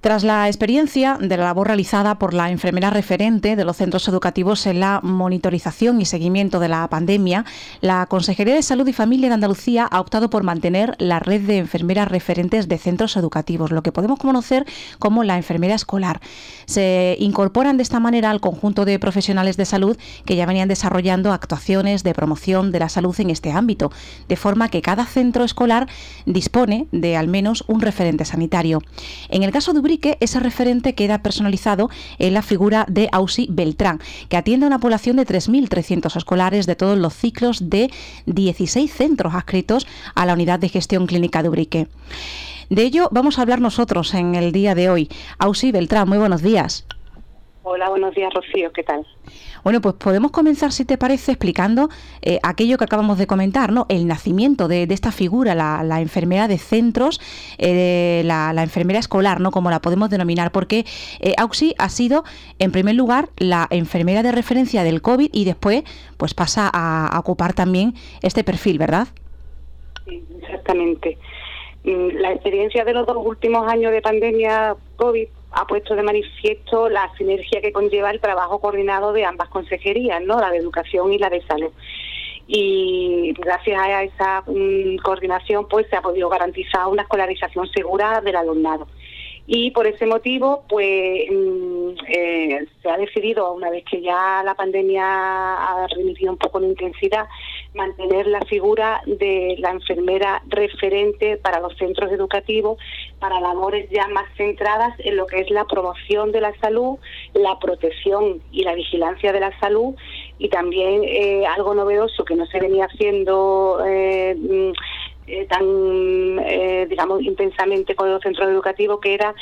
Tras la experiencia de la labor realizada por la enfermera referente de los centros educativos en la monitorización y seguimiento de la pandemia, la Consejería de Salud y Familia de Andalucía ha optado por mantener la red de enfermeras referentes de centros educativos, lo que podemos conocer como la enfermera escolar. Se incorporan de esta manera al conjunto de profesionales de salud que ya venían desarrollando actuaciones de promoción de la salud en este ámbito, de forma que cada centro escolar dispone de al menos un referente sanitario. En el caso de Ubrique, ese referente queda personalizado en la figura de Ausi Beltrán, que atiende a una población de 3.300 escolares de todos los ciclos de 16 centros adscritos a la Unidad de Gestión Clínica de Ubrique. De ello vamos a hablar nosotros en el día de hoy. Ausi Beltrán, muy buenos días. Hola, buenos días, Rocío, ¿qué tal? Bueno, pues podemos comenzar, si te parece, explicando aquello que acabamos de comentar, ¿no? El nacimiento de esta figura, la enfermera de centros, la enfermera escolar, ¿no? Como la podemos denominar, porque Ausi ha sido, en primer lugar, la enfermera de referencia del COVID y después pues pasa a ocupar también este perfil, ¿verdad? Sí, exactamente. La experiencia de los 2 últimos años de pandemia COVID ha puesto de manifiesto la sinergia que conlleva el trabajo coordinado de ambas consejerías, ¿no? La de Educación y la de Salud. Y gracias a esa coordinación pues se ha podido garantizar una escolarización segura del alumnado. Y por ese motivo pues se ha decidido, una vez que ya la pandemia ha remitido un poco en intensidad, mantener la figura de la enfermera referente para los centros educativos, para labores ya más centradas en lo que es la promoción de la salud, la protección y la vigilancia de la salud, y también algo novedoso que no se venía haciendo digamos, intensamente con los centros educativos, que era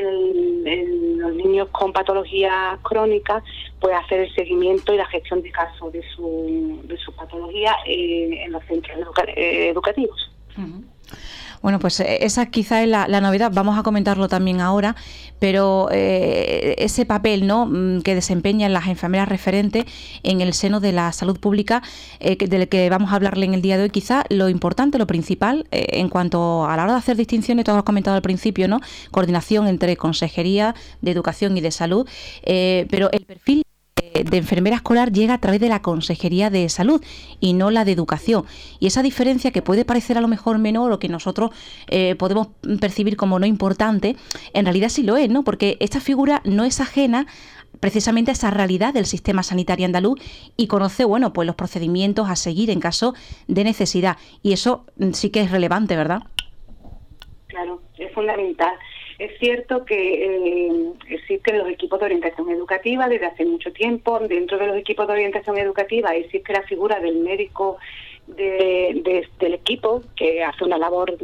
los niños con patologías crónicas, pues hacer el seguimiento y la gestión de casos de su patología en los centros educativos. Uh-huh. Bueno, pues esa quizá es la novedad, vamos a comentarlo también ahora, pero ese papel, ¿no?, que desempeñan las enfermeras referentes en el seno de la salud pública, del que vamos a hablarle en el día de hoy, quizá lo importante, lo principal, en cuanto a la hora de hacer distinciones, todo lo has comentado al principio, ¿no?, coordinación entre Consejería de Educación y de Salud, pero el perfil de enfermera escolar llega a través de la Consejería de Salud y no la de Educación. Y esa diferencia, que puede parecer a lo mejor menor o que nosotros podemos percibir como no importante, en realidad sí lo es, ¿no? Porque esta figura no es ajena precisamente a esa realidad del sistema sanitario andaluz y conoce, bueno, pues los procedimientos a seguir en caso de necesidad. Y eso sí que es relevante, ¿verdad? Claro, es fundamental. Es cierto que existen los equipos de orientación educativa desde hace mucho tiempo. Dentro de los equipos de orientación educativa existe la figura del médico del equipo, que hace una labor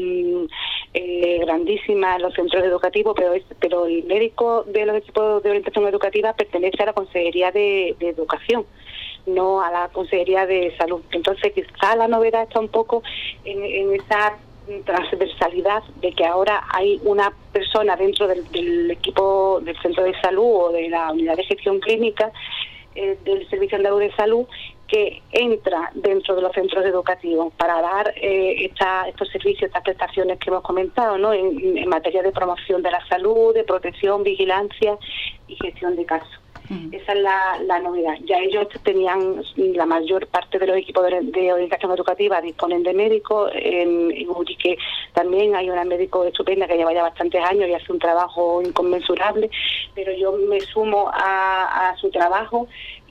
grandísima en los centros educativos, pero el médico de los equipos de orientación educativa pertenece a la Consejería de Educación, no a la Consejería de Salud. Entonces quizá la novedad está un poco en esa transversalidad de que ahora hay una persona dentro del equipo del centro de salud o de la unidad de gestión clínica del Servicio Andaluz de Salud, que entra dentro de los centros educativos para dar estos servicios, estas prestaciones que hemos comentado, ¿no?, en materia de promoción de la salud, de protección, vigilancia y gestión de casos. Esa es la novedad. Ya ellos tenían, la mayor parte de los equipos de orientación educativa disponen de médicos. En Ubrique también hay una médico estupenda que lleva ya bastantes años y hace un trabajo inconmensurable, pero yo me sumo a su trabajo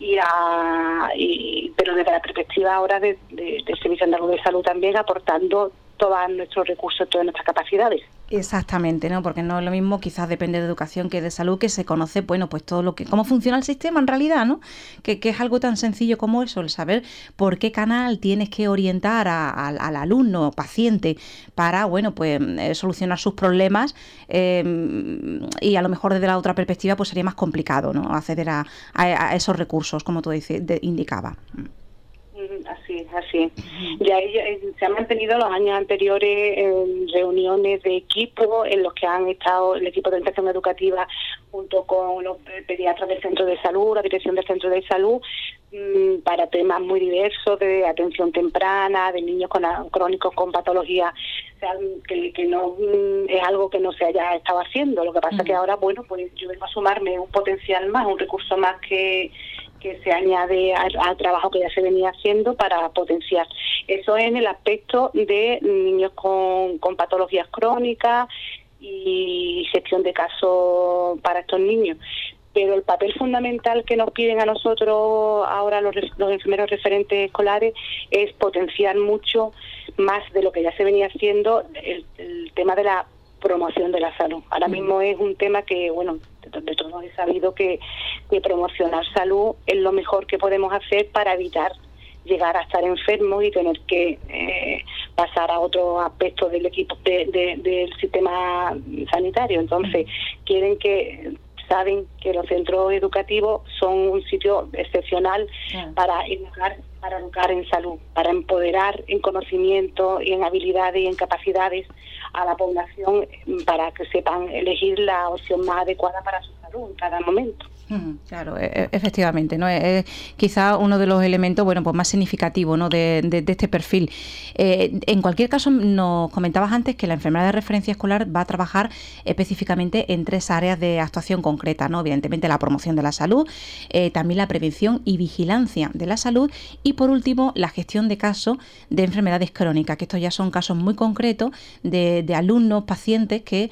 pero desde la perspectiva ahora del Servicio Andaluz de Salud también, aportando todos nuestros recursos, todas nuestras capacidades. Exactamente, ¿no? Porque no es lo mismo, quizás depende de educación que de salud, que se conoce, bueno, pues todo cómo funciona el sistema en realidad, ¿no? Que es algo tan sencillo como eso, el saber por qué canal tienes que orientar al alumno o paciente para, bueno, pues solucionar sus problemas, y a lo mejor desde la otra perspectiva pues sería más complicado, ¿no?, acceder a esos recursos, como tú indicaba. Así así. Ya se han mantenido los años anteriores reuniones de equipo en los que han estado el equipo de orientación educativa junto con los pediatras del centro de salud, la dirección del centro de salud, para temas muy diversos de atención temprana, de niños crónicos con patologías, o sea, que no es algo que no se haya estado haciendo. Lo que pasa que ahora, bueno, pues yo vengo a sumarme un potencial más, un recurso más que se añade al trabajo que ya se venía haciendo para potenciar. Eso en el aspecto de niños con patologías crónicas y gestión de casos para estos niños. Pero el papel fundamental que nos piden a nosotros ahora los enfermeros referentes escolares es potenciar mucho más de lo que ya se venía haciendo el tema de la promoción de la salud. Ahora mismo es un tema que, bueno, de todos he sabido que promocionar salud es lo mejor que podemos hacer para evitar llegar a estar enfermos y tener que pasar a otros aspectos del equipo del sistema sanitario. Entonces, saben que los centros educativos son un sitio excepcional para educar en salud, para empoderar en conocimiento y en habilidades y en capacidades a la población para que sepan elegir la opción más adecuada para su salud en cada momento. Claro, efectivamente, ¿no? Es quizá uno de los elementos, bueno, pues más significativos, ¿no?, de este perfil. En cualquier caso, nos comentabas antes que la enfermera de referencia escolar va a trabajar específicamente en 3 áreas de actuación concretas, ¿no? Evidentemente la promoción de la salud, también la prevención y vigilancia de la salud y, por último, la gestión de casos de enfermedades crónicas, que estos ya son casos muy concretos de alumnos, pacientes que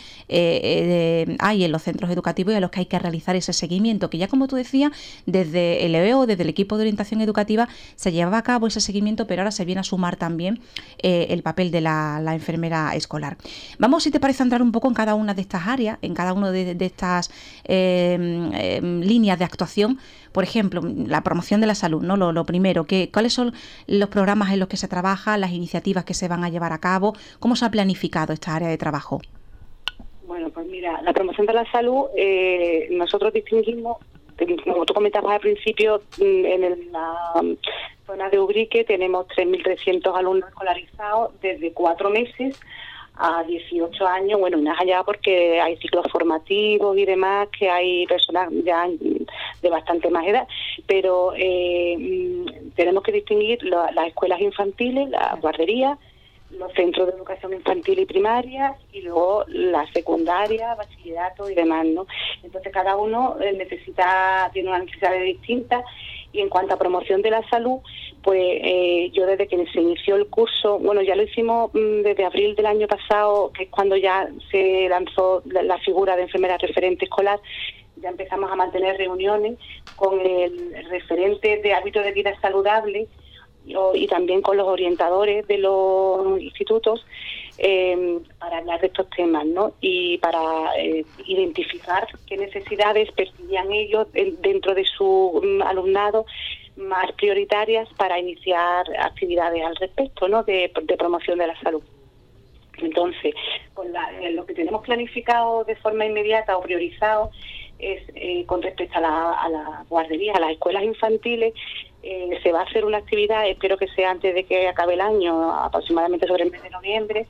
hay en los centros educativos y a los que hay que realizar ese seguimiento, que ya, como tú decías, desde el EBEO, desde el equipo de orientación educativa, se llevaba a cabo ese seguimiento, pero ahora se viene a sumar también el papel de la enfermera escolar. Vamos, si te parece, a entrar un poco en cada una de estas áreas, en cada una de estas líneas de actuación. Por ejemplo, la promoción de la salud, ¿no? Lo primero, ¿cuáles son los programas en los que se trabaja, las iniciativas que se van a llevar a cabo? ¿Cómo se ha planificado esta área de trabajo? Bueno, pues mira, la promoción de la salud, nosotros distinguimos, como tú comentabas al principio, en la zona de Ubrique tenemos 3.300 alumnos escolarizados desde 4 meses a 18 años, bueno, más allá porque hay ciclos formativos y demás, que hay personas ya de bastante más edad, pero tenemos que distinguir las escuelas infantiles, las guarderías, los centros de educación infantil y primaria y luego la secundaria, bachillerato y demás, ¿no? Entonces cada uno tiene una necesidad distinta. Y en cuanto a promoción de la salud, pues yo desde que se inició el curso, bueno, ya lo hicimos desde abril del año pasado, que es cuando ya se lanzó la figura de enfermera referente escolar, ya empezamos a mantener reuniones con el referente de hábitos de vida saludable y también con los orientadores de los institutos para hablar de estos temas, ¿no? Y para identificar qué necesidades percibían ellos dentro de su alumnado más prioritarias para iniciar actividades al respecto, ¿no?, de promoción de la salud. Entonces, pues lo que tenemos planificado de forma inmediata o priorizado es con respecto a la guardería, a las escuelas infantiles. Se va a hacer una actividad, espero que sea antes de que acabe el año, aproximadamente sobre el mes de noviembre,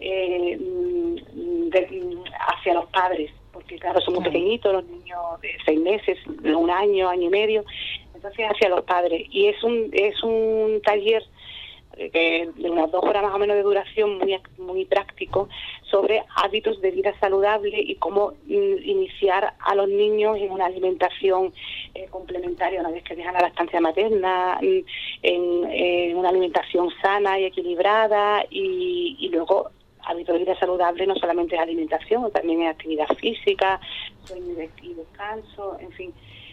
hacia los padres, porque claro, son muy pequeñitos, los niños de 6 meses, 1 año, año y medio, entonces hacia los padres. Y es un taller de unas 2 horas más o menos de duración, muy práctico, sobre hábitos de vida saludable y cómo iniciar a los niños en una alimentación complementaria una vez que dejan la lactancia materna, en una alimentación sana y equilibrada y luego hábitos de vida saludable no solamente es alimentación, también es actividad física, sueño y descanso, en fin.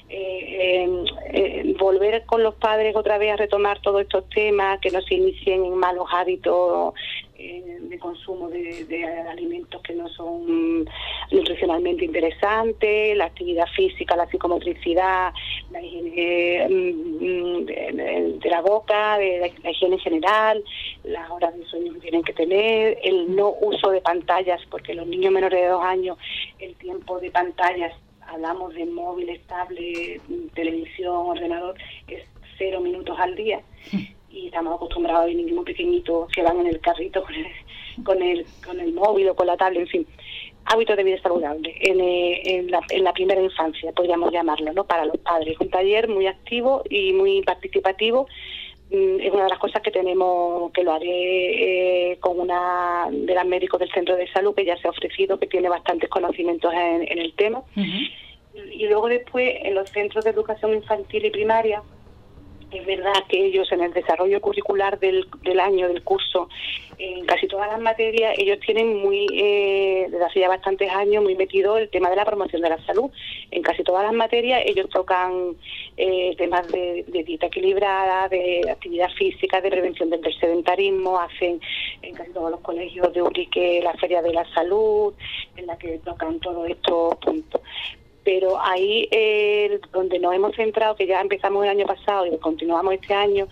Volver con los padres otra vez a retomar todos estos temas, que no se inicien en malos hábitos de consumo de alimentos que no son nutricionalmente interesantes, la actividad física, la psicomotricidad, la higiene de la boca, de la higiene en general, las horas de sueño que tienen que tener, el no uso de pantallas, porque los niños menores de 2 años, el tiempo de pantallas, hablamos de móviles, tablet, televisión, ordenador, es 0 minutos al día. y estamos acostumbrados a ver niños muy pequeñitos que van en el carrito con el móvil o con la tablet, en fin. Hábitos de vida saludable en la primera infancia, podríamos llamarlo, ¿no? Para los padres. Un taller muy activo y muy participativo. Es una de las cosas que tenemos, que lo haré con una de las médicos del centro de salud, que ya se ha ofrecido, que tiene bastantes conocimientos en el tema. Y luego después, en los centros de educación infantil y primaria, es verdad que ellos en el desarrollo curricular del año, del curso, en casi todas las materias, ellos tienen desde hace ya bastantes años, muy metido el tema de la promoción de la salud. En casi todas las materias ellos tocan temas de dieta equilibrada, de actividad física, de prevención del sedentarismo, hacen en casi todos los colegios de Urique la Feria de la Salud, en la que tocan todos estos puntos. Pero ahí donde nos hemos centrado, que ya empezamos el año pasado y continuamos este año,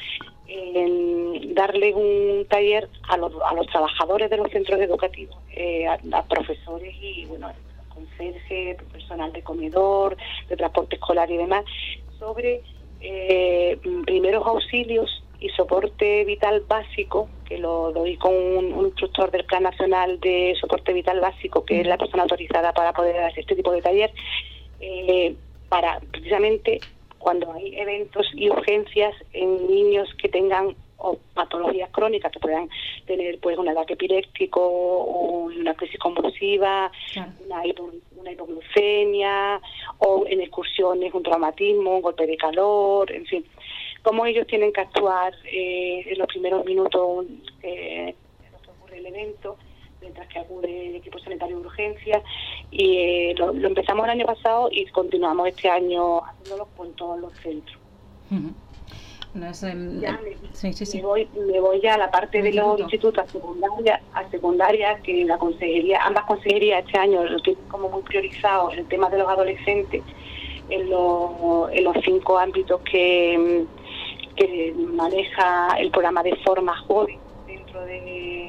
en darle un taller a los trabajadores de los centros educativos, a profesores y, bueno, conserje, personal de comedor, de transporte escolar y demás, sobre primeros auxilios y soporte vital básico, que lo doy con un instructor del Plan Nacional de Soporte Vital Básico, que es la persona autorizada para poder hacer este tipo de taller, para precisamente cuando hay eventos y urgencias en niños que tengan patologías crónicas, que puedan tener pues un ataque epiléptico o una crisis convulsiva, claro, una hipoglucemia, o en excursiones un traumatismo, un golpe de calor, en fin, cómo ellos tienen que actuar en los primeros minutos que ocurre el evento, mientras que acude el equipo sanitario de urgencias, y lo empezamos el año pasado y continuamos este año haciéndolo con todos los centros. No es, sí. Me voy ya a la parte de los institutos a secundaria, que la consejería, ambas consejerías este año lo tienen como muy priorizado el tema de los adolescentes en los 5 ámbitos que maneja el programa de forma joven dentro de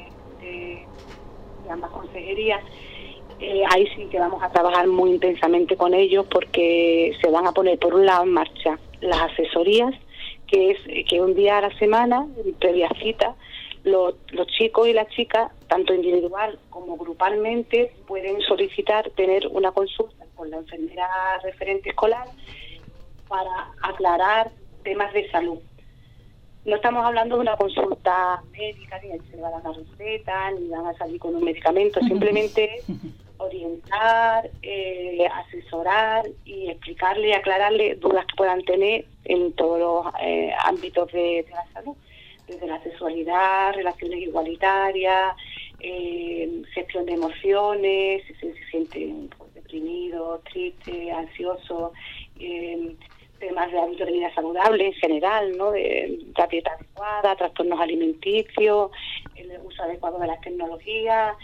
ambas consejerías. Ahí sí que vamos a trabajar muy intensamente con ellos, porque se van a poner por un lado en marcha las asesorías, que es que un día a la semana, previa cita, los chicos y las chicas, tanto individual como grupalmente, pueden solicitar tener una consulta con la enfermera referente escolar para aclarar temas de salud. No estamos hablando de una consulta médica, ni se va a dar una receta, ni van a salir con un medicamento, simplemente orientar, asesorar y explicarle y aclararle dudas que puedan tener en todos los ámbitos de la salud, desde la sexualidad, relaciones igualitarias, gestión de emociones, si se sienten deprimidos, tristes, ansiosos, temas de hábitos de vida saludable en general, ¿no? De la dieta adecuada, trastornos alimenticios, el uso adecuado de las tecnologías,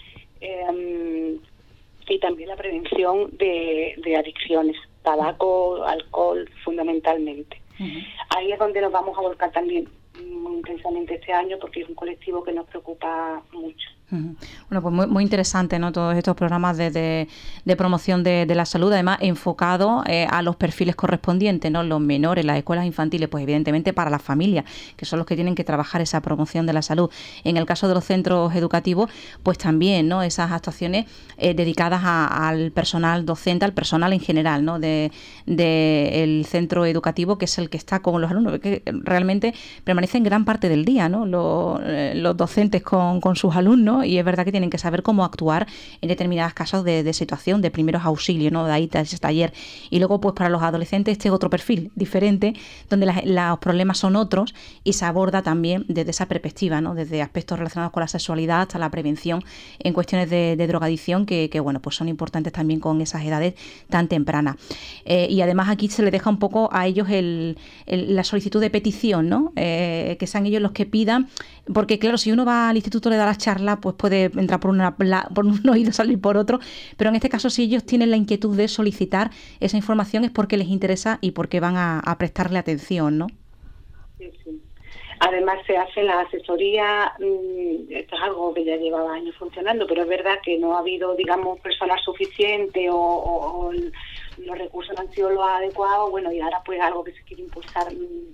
y también la prevención de adicciones, tabaco, alcohol, fundamentalmente. Ahí es donde nos vamos a volcar también muy intensamente este año, porque es un colectivo que nos preocupa mucho. Bueno, pues muy interesante, ¿no? Todos estos programas de promoción de la salud, además enfocado a los perfiles correspondientes, ¿no? Los menores, las escuelas infantiles, pues evidentemente para las familias, que son los que tienen que trabajar esa promoción de la salud. En el caso de los centros educativos, pues también, ¿no? Esas actuaciones dedicadas al personal docente, al personal en general, ¿no? El centro educativo, que es el que está con los alumnos, que realmente permanecen gran parte del día, ¿no? Los docentes con sus alumnos, y es verdad que tienen que saber cómo actuar en determinados casos de situación, de primeros auxilios, ¿no? De ahí ese taller. Y luego, pues para los adolescentes, este es otro perfil diferente, donde los problemas son otros y se aborda también desde esa perspectiva, ¿no? Desde aspectos relacionados con la sexualidad hasta la prevención en cuestiones de drogadicción, que bueno, pues son importantes también con esas edades tan tempranas. Y además aquí se le deja un poco a ellos la solicitud de petición, ¿no? Que sean ellos los que pidan, porque claro, si uno va al instituto, le da las charlas, pues puede entrar por un oído y salir por otro, pero en este caso, si ellos tienen la inquietud de solicitar esa información, es porque les interesa y porque van a prestarle atención, ¿no? Sí. Además se hace la asesoría, esto es algo que ya llevaba años funcionando, pero es verdad que no ha habido, digamos, personal suficiente o los recursos no han sido los adecuados, bueno, y ahora pues algo que se quiere impulsar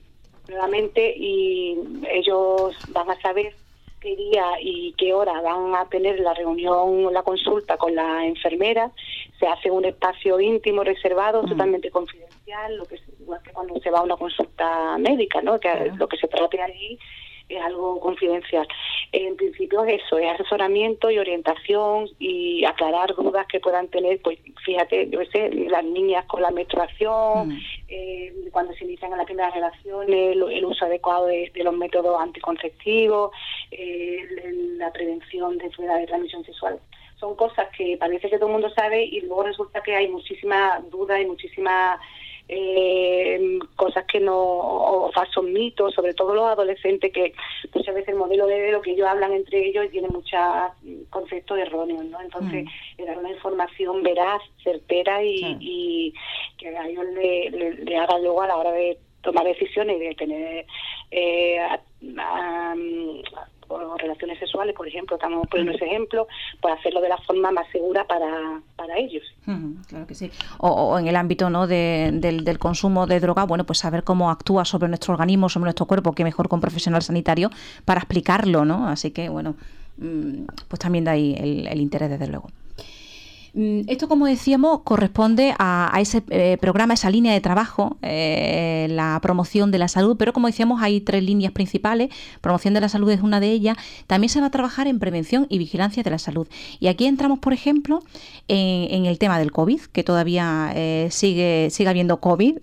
nuevamente, y ellos van a saber qué día y qué hora van a tener la reunión, la consulta con la enfermera. Se hace un espacio íntimo, reservado, totalmente confidencial, lo que es igual que cuando se va a una consulta médica, ¿no? Que lo que se trate allí es algo confidencial. En principio es eso, es asesoramiento y orientación y aclarar dudas que puedan tener, pues fíjate, yo sé, las niñas con la menstruación, cuando se inician en las primeras relaciones, el uso adecuado de los métodos anticonceptivos, la prevención de enfermedades de transmisión sexual. Son cosas que parece que todo el mundo sabe y luego resulta que hay muchísimas dudas y muchísimas cosas que no, o falsos mitos, sobre todo los adolescentes, que muchas veces el modelo de lo que ellos hablan entre ellos tiene muchos conceptos erróneos, ¿no? Entonces, dar una información veraz, certera y que a ellos le haga luego a la hora de tomar decisiones y de tener o relaciones sexuales, por ejemplo, estamos poniendo ese ejemplo, pues hacerlo de la forma más segura para ellos. Claro que sí. O en el ámbito, ¿no?, del consumo de droga, bueno, pues saber cómo actúa sobre nuestro organismo, sobre nuestro cuerpo, que mejor con un profesional sanitario para explicarlo, ¿no? Así que, bueno, pues también de ahí el interés, desde luego. Esto, como decíamos, corresponde a ese programa, esa línea de trabajo, la promoción de la salud, pero como decíamos hay 3 líneas principales. Promoción de la salud es una de ellas. También se va a trabajar en prevención y vigilancia de la salud. Y aquí entramos, por ejemplo, en el tema del COVID, que todavía sigue habiendo COVID,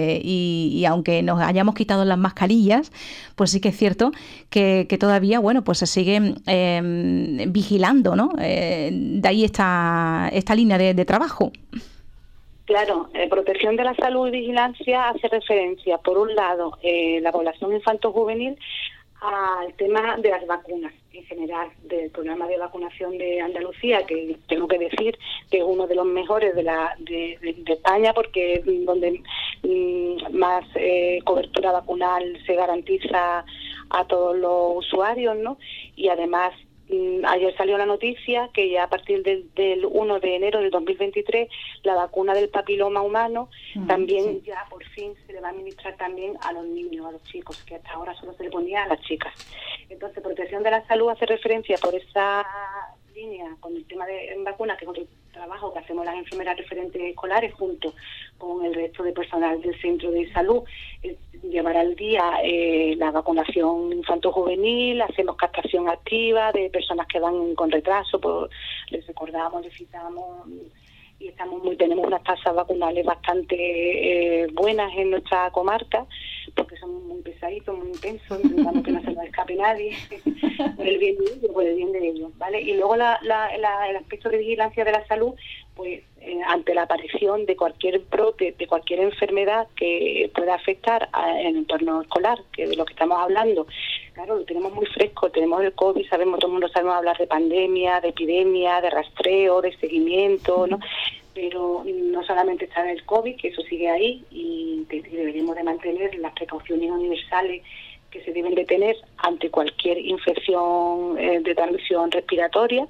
y aunque nos hayamos quitado las mascarillas, pues sí que es cierto que todavía, bueno, pues se sigue vigilando, ¿no? De ahí esta línea de trabajo. Claro, protección de la salud y vigilancia hace referencia, por un lado, la población infanto-juvenil, al tema de las vacunas en general, del programa de vacunación de Andalucía, que tengo que decir que es uno de los mejores de España, porque es donde más cobertura vacunal se garantiza a todos los usuarios, ¿no? Y además, ayer salió la noticia que ya a partir del 1 de enero del 2023 la vacuna del papiloma humano también ya por fin se le va a administrar también a los niños, a los chicos, que hasta ahora solo se le ponía a las chicas. Entonces, protección de la salud hace referencia por esa línea con el tema de vacunas, que es otro trabajo que hacemos las enfermeras referentes escolares junto con el resto de personal del centro de salud, llevar al día la vacunación infanto-juvenil. Hacemos captación activa de personas que van con retraso, pues les recordamos, les citamos, y tenemos unas tasas vacunales bastante buenas en nuestra comarca, porque somos muy pesaditos, muy intensos, intentamos que no se nos escape nadie, por el bien de ellos, ¿vale? Y luego el aspecto de vigilancia de la salud, pues ante la aparición de cualquier brote, de cualquier enfermedad que pueda afectar en el entorno escolar, que de lo que estamos hablando, claro, lo tenemos muy fresco, tenemos el COVID, todo el mundo sabemos hablar de pandemia, de epidemia, de rastreo, de seguimiento, ¿no? Pero no solamente está en el COVID, que eso sigue ahí, y deberíamos de mantener las precauciones universales que se deben de tener ante cualquier infección de transmisión respiratoria.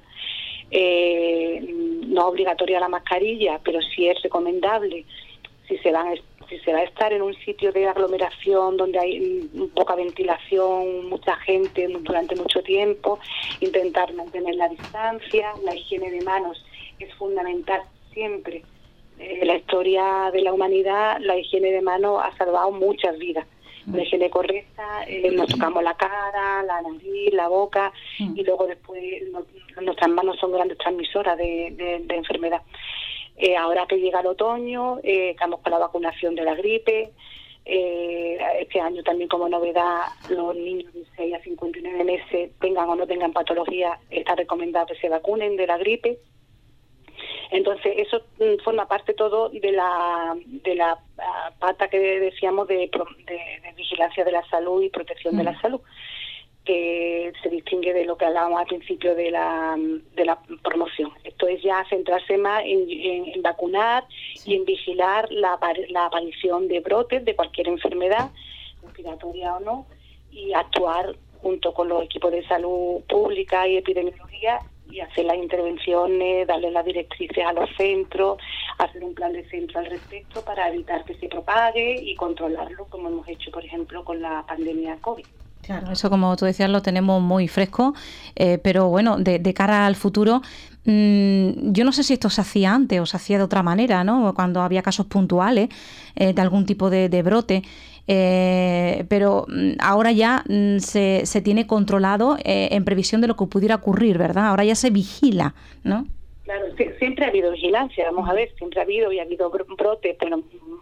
No obligatoria la mascarilla, pero sí es recomendable si se va a estar en un sitio de aglomeración donde hay poca ventilación, mucha gente durante mucho tiempo, intentar mantener la distancia. La higiene de manos es fundamental siempre. En la historia de la humanidad, la higiene de manos ha salvado muchas vidas. La higiene correcta, nos tocamos la cara, la nariz, la boca, y luego después nuestras manos son grandes transmisoras de enfermedad. Ahora que llega el otoño, estamos con la vacunación de la gripe. Este año también, como novedad, los niños de 6 a 59 meses, tengan o no tengan patología, está recomendado que se vacunen de la gripe. Entonces, eso forma parte todo de la pata que decíamos de vigilancia de la salud y protección de la salud, que se distingue de lo que hablábamos al principio de la promoción. Esto es ya centrarse más en vacunar y en vigilar la aparición de brotes de cualquier enfermedad, respiratoria o no, y actuar junto con los equipos de salud pública y epidemiología y hacer las intervenciones, darle las directrices a los centros, hacer un plan de centro al respecto para evitar que se propague y controlarlo, como hemos hecho, por ejemplo, con la pandemia COVID. Claro, eso como tú decías lo tenemos muy fresco, pero bueno, de cara al futuro, yo no sé si esto se hacía antes o se hacía de otra manera, ¿no? Cuando había casos puntuales de algún tipo de brote, pero ahora ya se tiene controlado en previsión de lo que pudiera ocurrir, ¿verdad? Ahora ya se vigila, ¿no? Claro, siempre ha habido vigilancia, vamos a ver, siempre ha habido brotes, pero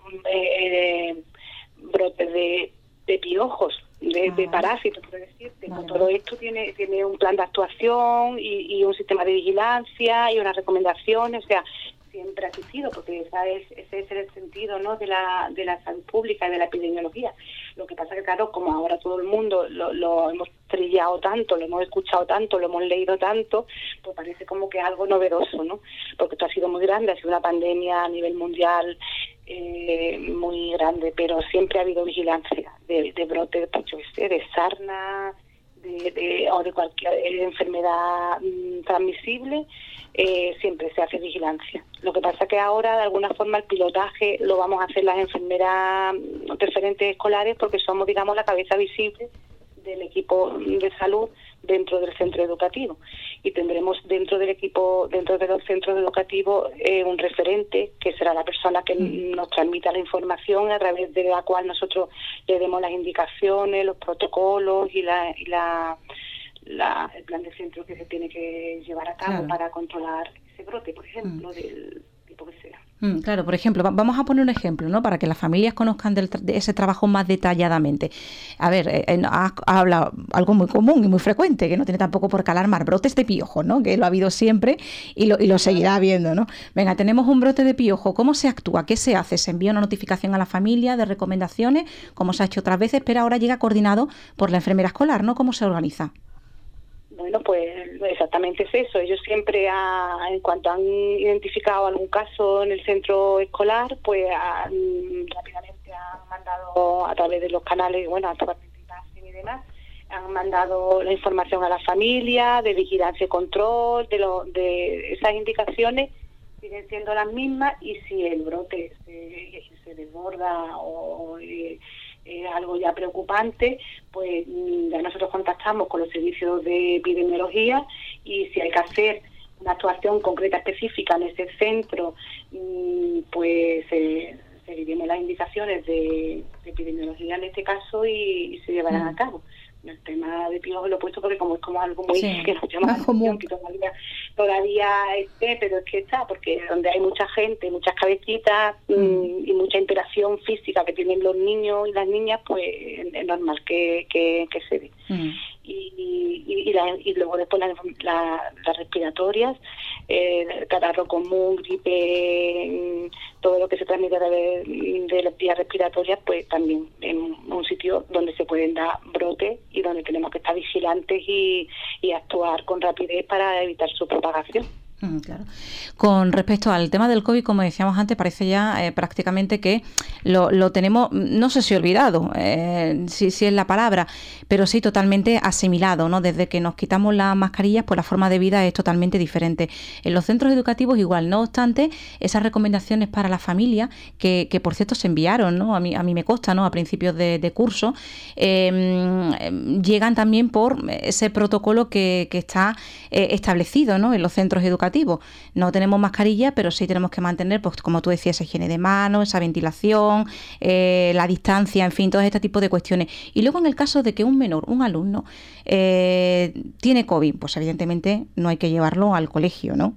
brotes de piojos, de parásitos, por decirte. Vale. Todo esto tiene un plan de actuación y un sistema de vigilancia y unas recomendaciones, o sea, siempre ha existido, porque ese es el sentido, ¿no?, de la salud pública y de la epidemiología. Lo que pasa que, claro, como ahora todo el mundo lo hemos trillado tanto, lo hemos escuchado tanto, lo hemos leído tanto, pues parece como que es algo novedoso, ¿no? Porque esto ha sido muy grande, ha sido una pandemia a nivel mundial muy grande, pero siempre ha habido vigilancia de brotes, pues yo sé, de sarna, o de cualquier enfermedad transmisible. Siempre se hace vigilancia. Lo que pasa que ahora, de alguna forma, el pilotaje lo vamos a hacer las enfermeras referentes escolares, porque somos, digamos, la cabeza visible del equipo de salud dentro del centro educativo, y tendremos dentro del equipo, dentro de los centros educativos, un referente que será la persona que nos transmita la información, a través de la cual nosotros le demos las indicaciones, los protocolos y el plan de centro que se tiene que llevar a cabo, claro, para controlar ese brote, por ejemplo, del tipo que sea. Claro, por ejemplo, vamos a poner un ejemplo, ¿no?, para que las familias conozcan de ese trabajo más detalladamente. A ver, has hablado algo muy común y muy frecuente, que no tiene tampoco por qué alarmar, brotes de piojo, ¿no?, que lo ha habido siempre y lo seguirá habiendo, ¿no? Venga, tenemos un brote de piojo, ¿cómo se actúa? ¿Qué se hace? ¿Se envía una notificación a la familia de recomendaciones, como se ha hecho otras veces, pero ahora llega coordinado por la enfermera escolar, ¿no? ¿Cómo se organiza? Bueno, pues exactamente es eso. Ellos siempre, en cuanto han identificado algún caso en el centro escolar, pues rápidamente han mandado a través de los canales, bueno, a través de y demás, han mandado la información a la familia de vigilancia y control, de esas indicaciones siguen siendo las mismas, y si el brote se desborda o algo ya preocupante, pues ya nosotros contactamos con los servicios de epidemiología, y si hay que hacer una actuación concreta específica en ese centro, pues seguiremos las indicaciones de epidemiología en este caso y se llevarán a cabo. El tema de piojos lo he puesto porque como es como algo muy que nos llama la atención, que todavía esté, pero es que está, porque donde hay mucha gente, muchas cabecitas y mucha interacción física que tienen los niños y las niñas, pues es normal que se dé. Y luego después las respiratorias, catarro común, gripe, todo lo que se transmite a través de las vías respiratorias, pues también en un sitio donde se pueden dar brotes y donde tenemos que estar vigilantes y actuar con rapidez para evitar su propagación. Claro. Con respecto al tema del COVID, como decíamos antes, parece ya prácticamente que lo tenemos, no sé si olvidado, si es la palabra, pero sí totalmente asimilado, ¿no? Desde que nos quitamos las mascarillas, pues la forma de vida es totalmente diferente. En los centros educativos igual, no obstante, esas recomendaciones para la familia, que por cierto se enviaron, ¿no? A mí me consta, ¿no?, a principios de curso, llegan también por ese protocolo que está establecido, ¿no?, en los centros educativos. No tenemos mascarilla, pero sí tenemos que mantener, pues como tú decías, esa higiene de manos, esa ventilación, la distancia, en fin, todo este tipo de cuestiones. Y luego en el caso de que un menor, un alumno, tiene COVID, pues evidentemente no hay que llevarlo al colegio, ¿no?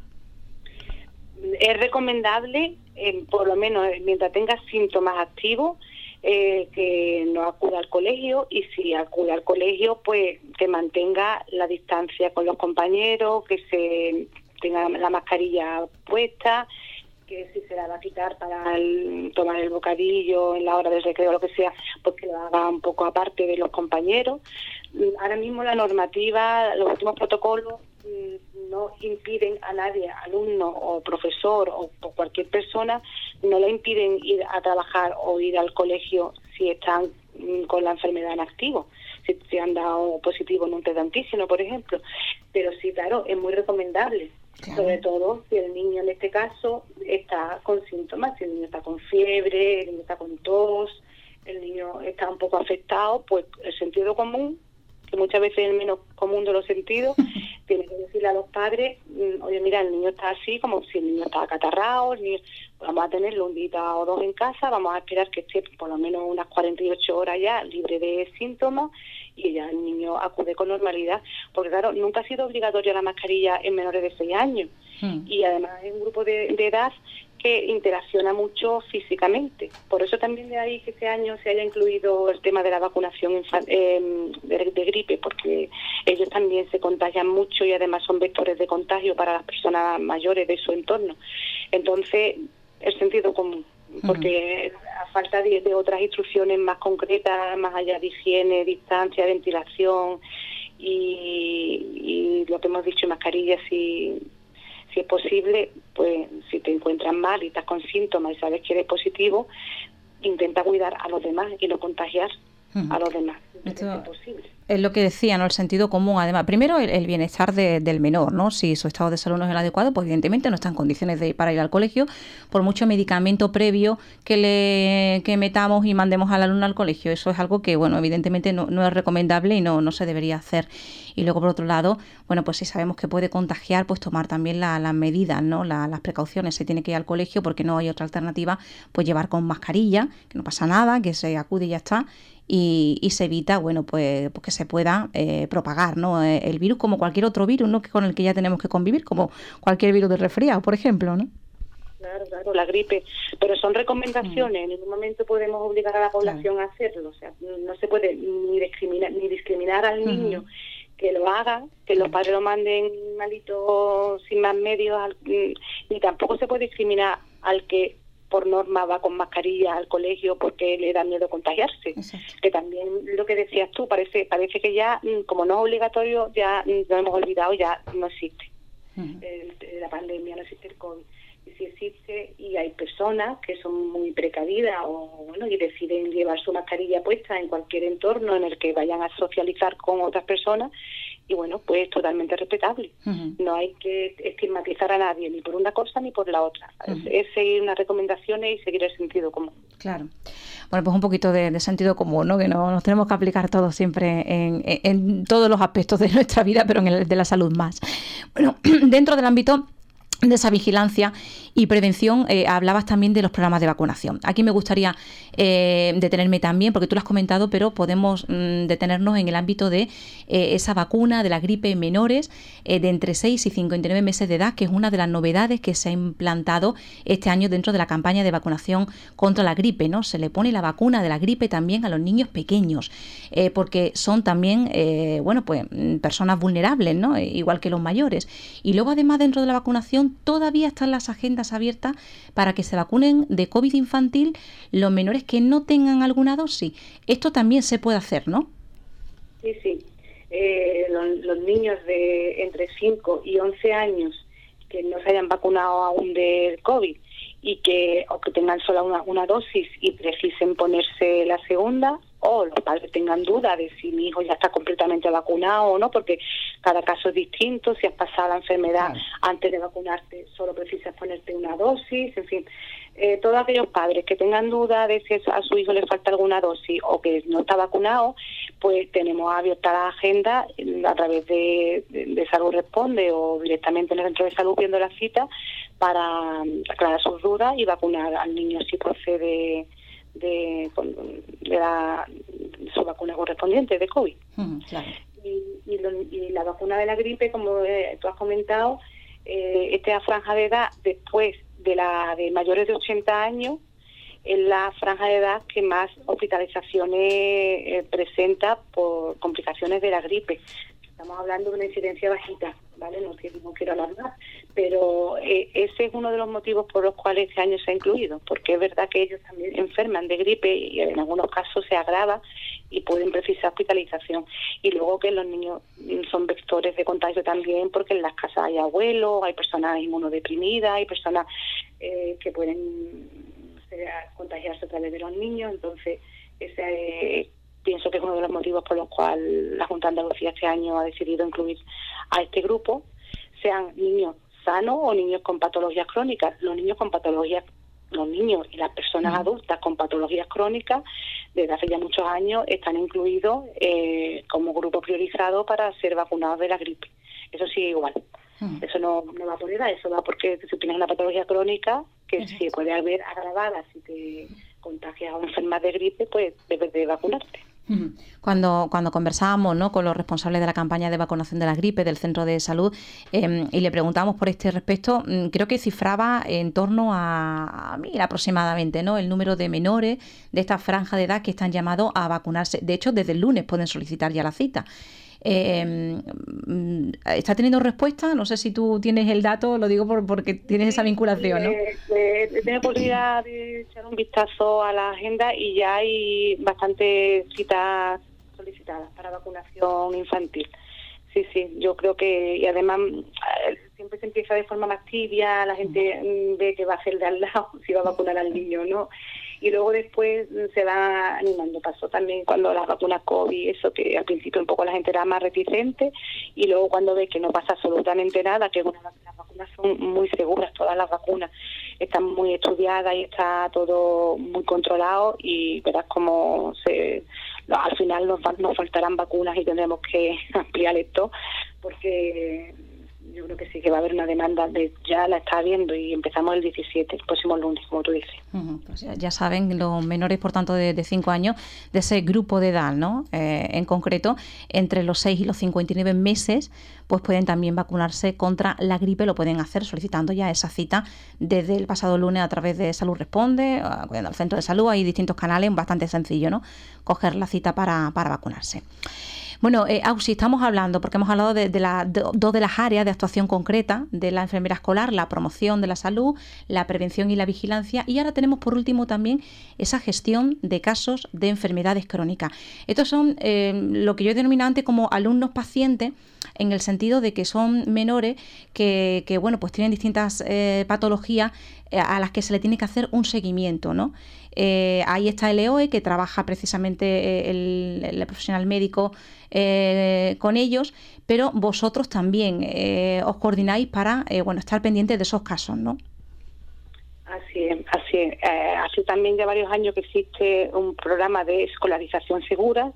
Es recomendable, por lo menos mientras tenga síntomas activos, que no acuda al colegio, y si acude al colegio, pues que mantenga la distancia con los compañeros, que se tenga la mascarilla puesta, que si se la va a quitar para tomar el bocadillo en la hora del recreo o lo que sea, pues que lo haga un poco aparte de los compañeros. Ahora mismo la normativa, los últimos protocolos no impiden a nadie, alumno o profesor o cualquier persona, no le impiden ir a trabajar o ir al colegio si están con la enfermedad en activo, si han dado positivo en un test de antígeno, por ejemplo. pero sí, claro, es muy recomendable. Claro. Sobre todo si el niño en este caso está con síntomas, si el niño está con fiebre, el niño está con tos, el niño está un poco afectado, pues el sentido común, que muchas veces es el menos común de los sentidos, tiene que decirle a los padres, oye, mira, el niño está así, como si el niño está acatarrado, vamos a tenerlo un día o dos en casa, vamos a esperar que esté por lo menos unas 48 horas ya libre de síntomas, y ya el niño acude con normalidad, porque claro, nunca ha sido obligatoria la mascarilla en menores de 6 años, y además es un grupo de edad que interacciona mucho físicamente. Por eso también de ahí que este año se haya incluido el tema de la vacunación de gripe, porque ellos también se contagian mucho y además son vectores de contagio para las personas mayores de su entorno. Entonces, el sentido común, porque a falta de otras instrucciones más concretas, más allá de higiene, distancia, ventilación y lo que hemos dicho, mascarillas, si es posible, pues si te encuentras mal y estás con síntomas y sabes que eres positivo, intenta cuidar a los demás y no contagiar a los demás. Esto es posible. Es lo que decía, ¿no? El sentido común, además. Primero, el bienestar del menor, ¿no? Si su estado de salud no es el adecuado, pues evidentemente no está en condiciones para ir al colegio, por mucho medicamento previo que metamos y mandemos al alumno al colegio. Eso es algo que, bueno, evidentemente no es recomendable y no se debería hacer. Y luego, por otro lado, bueno, pues si sabemos que puede contagiar, pues tomar también las medidas, ¿no? Las precauciones. Se tiene que ir al colegio porque no hay otra alternativa, pues llevar con mascarilla, que no pasa nada, que se acude y ya está. Y se evita, bueno, pues que se pueda propagar, ¿no? El virus, como cualquier otro virus, ¿no? Con el que ya tenemos que convivir, como cualquier virus de resfriado, por ejemplo, ¿no? Claro, la gripe. Pero son recomendaciones. En ningún momento podemos obligar a la población a hacerlo. O sea, no se puede ni discriminar al niño que lo haga, que los padres lo manden malito sin más medios, ni tampoco se puede discriminar al que por norma va con mascarilla al colegio porque le da miedo contagiarse. Exacto. Que también lo que decías tú, parece que ya, como no es obligatorio, ya lo hemos olvidado, ya no existe la pandemia, no existe el COVID. Y si existe, y hay personas que son muy precavidas y deciden llevar su mascarilla puesta en cualquier entorno en el que vayan a socializar con otras personas, y bueno, pues totalmente respetable. No hay que estigmatizar a nadie, ni por una cosa ni por la otra. Es seguir unas recomendaciones y seguir el sentido común. Claro. Bueno, pues un poquito de sentido común, ¿no? Que no nos tenemos que aplicar todos siempre en todos los aspectos de nuestra vida, pero en el de la salud más. Bueno, dentro del ámbito de esa vigilancia y prevención, hablabas también de los programas de vacunación. Aquí me gustaría detenerme también, porque tú lo has comentado, pero podemos detenernos en el ámbito de esa vacuna de la gripe en menores de entre 6 y 59 meses de edad, que es una de las novedades que se ha implantado este año dentro de la campaña de vacunación contra la gripe, ¿no? Se le pone la vacuna de la gripe también a los niños pequeños, porque son también, pues personas vulnerables, ¿no? Igual que los mayores. Y luego, además, dentro de la vacunación, todavía están las agendas abiertas para que se vacunen de COVID infantil los menores que no tengan alguna dosis. Esto también se puede hacer, ¿no? Sí. Los niños de entre 5 y 11 años que no se hayan vacunado aún del COVID y que tengan solo una dosis y precisen ponerse la segunda, o los padres tengan duda de si mi hijo ya está completamente vacunado o no, porque cada caso es distinto. Si has pasado la enfermedad antes de vacunarte, solo precisas ponerte una dosis, en fin. Todos aquellos padres que tengan duda de si a su hijo le falta alguna dosis o que no está vacunado, pues tenemos abierta la agenda a través de Salud Responde o directamente en el centro de salud viendo la cita para aclarar sus dudas y vacunar al niño si procede de su vacuna correspondiente de COVID. Claro. Y la vacuna de la gripe, como tú has comentado, esta franja de edad después de la de mayores de 80 años es la franja de edad que más hospitalizaciones presenta por complicaciones de la gripe. Estamos hablando de una incidencia bajita, ¿vale? No quiero hablar más, pero ese es uno de los motivos por los cuales este año se ha incluido, porque es verdad que ellos también enferman de gripe y en algunos casos se agrava y pueden precisar hospitalización. Y luego que los niños son vectores de contagio también, porque en las casas hay abuelos, hay personas inmunodeprimidas, hay personas que pueden contagiarse a través de los niños. Entonces, ese pienso que es uno de los motivos por los cuales la Junta de Andalucía este año ha decidido incluir a este grupo, sean niños sanos o niños con patologías crónicas. Los niños y las personas adultas con patologías crónicas desde hace ya muchos años están incluidos como grupo priorizado para ser vacunados de la gripe. Eso sigue igual. Eso no va por edad, eso va porque si tienes una patología crónica que se puede haber agravada si te contagias o enfermas de gripe, pues debes de vacunarte. Cuando conversábamos, ¿no?, con los responsables de la campaña de vacunación de la gripe del centro de salud y le preguntábamos por este respecto, creo que cifraba en torno a 1.000 aproximadamente, ¿no?, el número de menores de esta franja de edad que están llamados a vacunarse. De hecho, desde el lunes pueden solicitar ya la cita. ¿Está teniendo respuesta? No sé si tú tienes el dato, lo digo porque tienes esa vinculación, ¿no? He tenido posibilidad de echar un vistazo a la agenda y ya hay bastantes citas solicitadas para vacunación infantil. Sí, yo creo que, y además siempre se empieza de forma más tibia, la gente ve que va a ser de al lado, si va a vacunar al niño o no, y luego después se va animando. Pasó también cuando las vacunas COVID, eso que al principio un poco la gente era más reticente, y luego cuando ve que no pasa absolutamente nada, que las vacunas son muy seguras, todas las vacunas están muy estudiadas y está todo muy controlado, y verás cómo al final nos faltarán vacunas y tendremos que ampliar esto, porque yo creo que sí que va a haber una demanda, ya la está habiendo, y empezamos el 17, el próximo lunes, como tú dices. Pues ya saben, los menores, por tanto, de 5 años, de ese grupo de edad, ¿no? En concreto, entre los 6 y los 59 meses, pues pueden también vacunarse contra la gripe. Lo pueden hacer solicitando ya esa cita desde el pasado lunes a través de Salud Responde, acudiendo al centro de salud. Hay distintos canales, bastante sencillo, ¿no?, coger la cita para vacunarse. Bueno, Auxi, estamos hablando, porque hemos hablado de dos de las áreas de actuación concreta de la enfermera escolar, la promoción de la salud, la prevención y la vigilancia, y ahora tenemos por último también esa gestión de casos de enfermedades crónicas. Estos son lo que yo he denominado antes como alumnos pacientes, en el sentido de que son menores que bueno, pues tienen distintas patologías a las que se le tiene que hacer un seguimiento, ¿no? Ahí está el EOE, que trabaja precisamente el profesional médico con ellos, pero vosotros también os coordináis para estar pendientes de esos casos, ¿no? Así es. Hace también ya varios años que existe un programa de escolarización segura,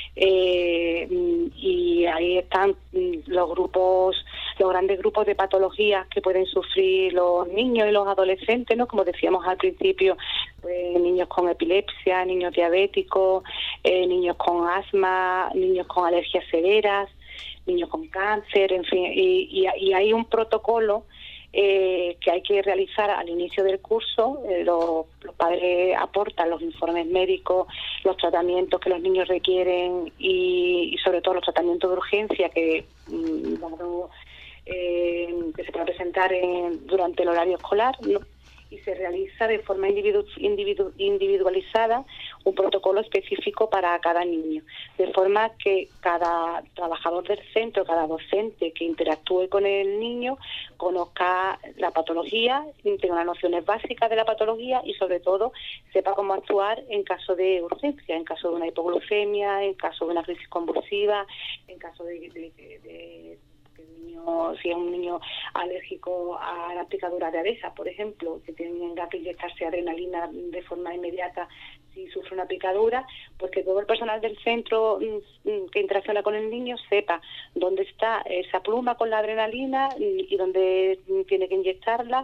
y ahí están los grandes grupos de patologías que pueden sufrir los niños y los adolescentes, ¿no? Como decíamos al principio, pues, niños con epilepsia, niños diabéticos, niños con asma, niños con alergias severas, niños con cáncer, en fin, y hay un protocolo que hay que realizar al inicio del curso. Los padres aportan los informes médicos, los tratamientos que los niños requieren y sobre todo los tratamientos de urgencia que se pueden presentar durante el horario escolar, ¿no? Y se realiza de forma individualizada un protocolo específico para cada niño, de forma que cada trabajador del centro, cada docente que interactúe con el niño, conozca la patología, tenga unas nociones básicas de la patología y sobre todo sepa cómo actuar en caso de urgencia, en caso de una hipoglucemia, en caso de una crisis convulsiva, en caso de si es un niño alérgico a la picadura de abejas, por ejemplo, que tenga que inyectarse adrenalina de forma inmediata si sufre una picadura, pues que todo el personal del centro que interacciona con el niño sepa dónde está esa pluma con la adrenalina y dónde tiene que inyectarla.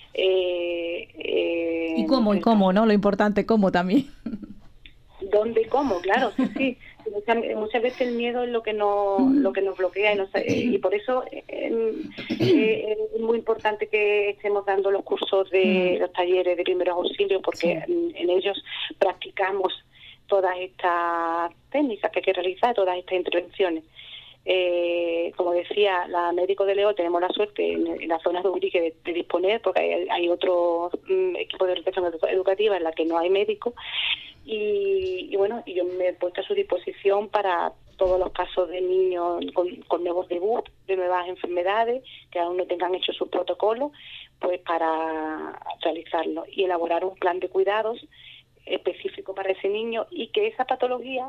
Y cómo, ¿no? Lo importante, cómo también. ¿Dónde y cómo? Claro, sí. Muchas veces el miedo es lo que nos bloquea y por eso es muy importante que estemos dando los cursos de los talleres de primeros auxilios, porque en ellos practicamos todas estas técnicas que hay que realizar, todas estas intervenciones. Como decía, la médico de Leo, tenemos la suerte en las zonas de Urique de disponer, porque hay otro equipo de orientación educativa en la que no hay médico. Y bueno, yo me he puesto a su disposición para todos los casos de niños con nuevos debut, de nuevas enfermedades, que aún no tengan hecho su protocolo, pues para realizarlo y elaborar un plan de cuidados específico para ese niño, y que esa patología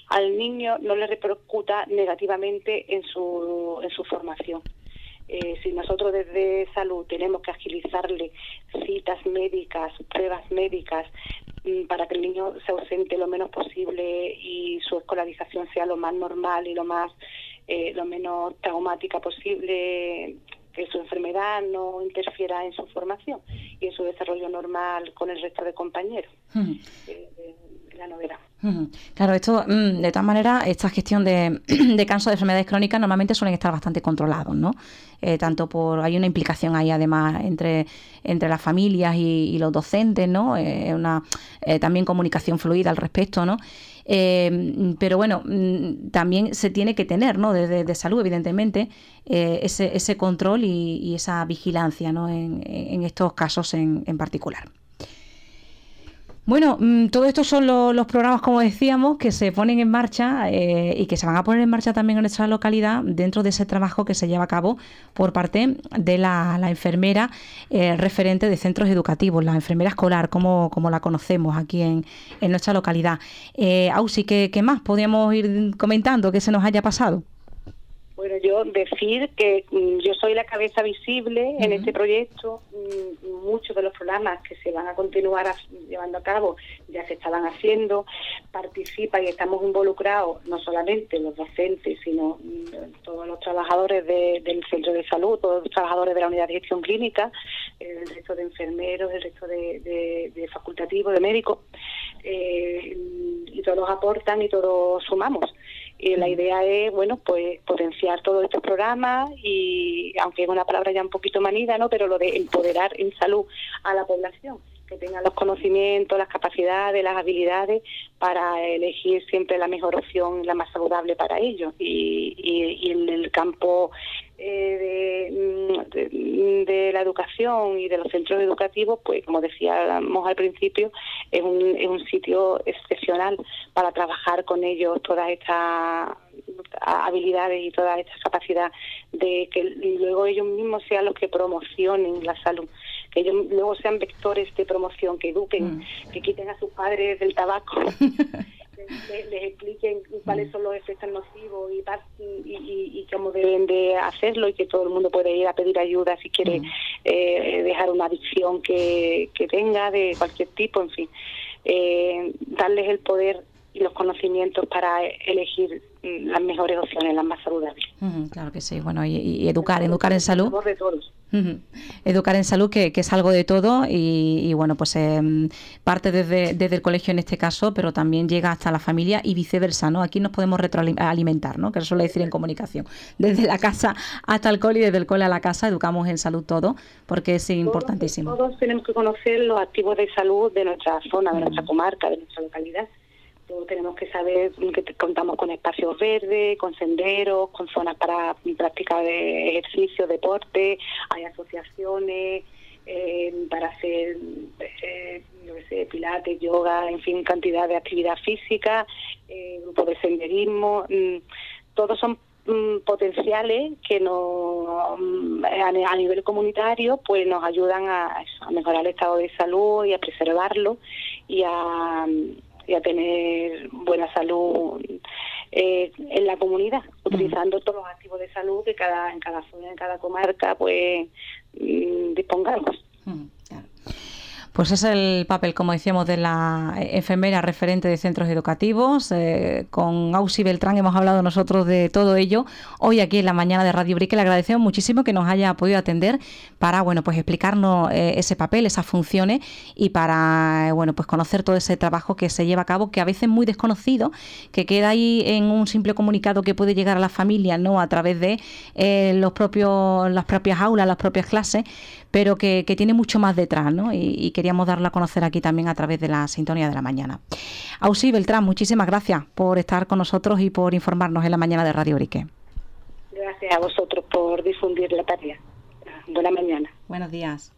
al niño no le repercuta negativamente en su formación. Si nosotros desde salud tenemos que agilizarle citas médicas, pruebas médicas, para que el niño se ausente lo menos posible y su escolarización sea lo más normal y lo menos traumática posible, que su enfermedad no interfiera en su formación y en su desarrollo normal con el resto de compañeros. La novedad. Claro, esto, de todas maneras, esta gestión de casos de enfermedades crónicas normalmente suelen estar bastante controlados, ¿no? Hay una implicación ahí además entre las familias y los docentes, ¿no? También comunicación fluida al respecto, ¿no? Pero bueno, también se tiene que tener, ¿no? Desde salud, evidentemente, ese control y esa vigilancia, ¿no? En estos casos en particular. Bueno, todo esto son los programas, como decíamos, que se ponen en marcha y que se van a poner en marcha también en nuestra localidad dentro de ese trabajo que se lleva a cabo por parte de la enfermera referente de centros educativos, la enfermera escolar, como la conocemos aquí en nuestra localidad. Ausi, ¿qué más podríamos ir comentando que se nos haya pasado? Bueno, yo decir que yo soy la cabeza visible en este proyecto. Muchos de los programas que se van a continuar llevando a cabo ya se estaban haciendo. Participa y estamos involucrados no solamente los docentes, sino todos los trabajadores del centro de salud, todos los trabajadores de la unidad de gestión clínica, el resto de enfermeros, el resto de facultativos, de médicos, y todos aportan y todos sumamos. Y la idea es, bueno, pues potenciar todos estos programas y, aunque es una palabra ya un poquito manida, ¿no? Pero lo de empoderar en salud a la población, que tengan los conocimientos, las capacidades, las habilidades para elegir siempre la mejor opción, la más saludable para ellos. Y en el campo de la educación y de los centros educativos, pues como decíamos al principio, es un sitio excepcional para trabajar con ellos todas estas habilidades y toda esta capacidad de que luego ellos mismos sean los que promocionen la salud, que ellos luego sean vectores de promoción, que eduquen, que quiten a sus padres del tabaco, les expliquen cuáles son los efectos nocivos y cómo deben de hacerlo, y que todo el mundo puede ir a pedir ayuda si quiere dejar una adicción que tenga de cualquier tipo, en fin, darles el poder y los conocimientos para elegir las mejores opciones, las más saludables. Claro que sí, bueno, y educar en salud. De todos. Educar en salud, que es algo de todo, y bueno, pues parte desde el colegio en este caso, pero también llega hasta la familia y viceversa, ¿no? Aquí nos podemos retroalimentar, ¿no? Que eso suele decir en comunicación. Desde la casa hasta el cole y desde el cole a la casa educamos en salud todo, porque es importantísimo. Todos tenemos que conocer los activos de salud de nuestra zona, de nuestra comarca, de nuestra localidad. Todos tenemos que saber que contamos con espacios verdes, con senderos, con zonas para práctica de ejercicio, deporte, hay asociaciones para hacer pilates, yoga, en fin, cantidad de actividad física, grupos de senderismo, todos son potenciales que a nivel comunitario pues nos ayudan a mejorar el estado de salud y a preservarlo y a tener buena salud en la comunidad, utilizando todos los activos de salud que en cada zona, en cada comarca, pues dispongamos. Claro. Pues es el papel, como decíamos, de la enfermera referente de centros educativos. Con Ausi Beltrán hemos hablado nosotros de todo ello hoy aquí en la mañana de Radio Brique. Le agradecemos muchísimo que nos haya podido atender para, bueno, pues explicarnos ese papel, esas funciones, y para, bueno, pues conocer todo ese trabajo que se lleva a cabo, que a veces es muy desconocido, que queda ahí en un simple comunicado que puede llegar a las familias, ¿no? A través de las propias aulas, las propias clases, pero que tiene mucho más detrás, ¿no? Y queríamos darlo a conocer aquí también a través de la sintonía de la mañana. Ausi Beltrán, muchísimas gracias por estar con nosotros y por informarnos en la mañana de Radio Brique. Gracias a vosotros por difundir la tarea. Buena mañana. Buenos días.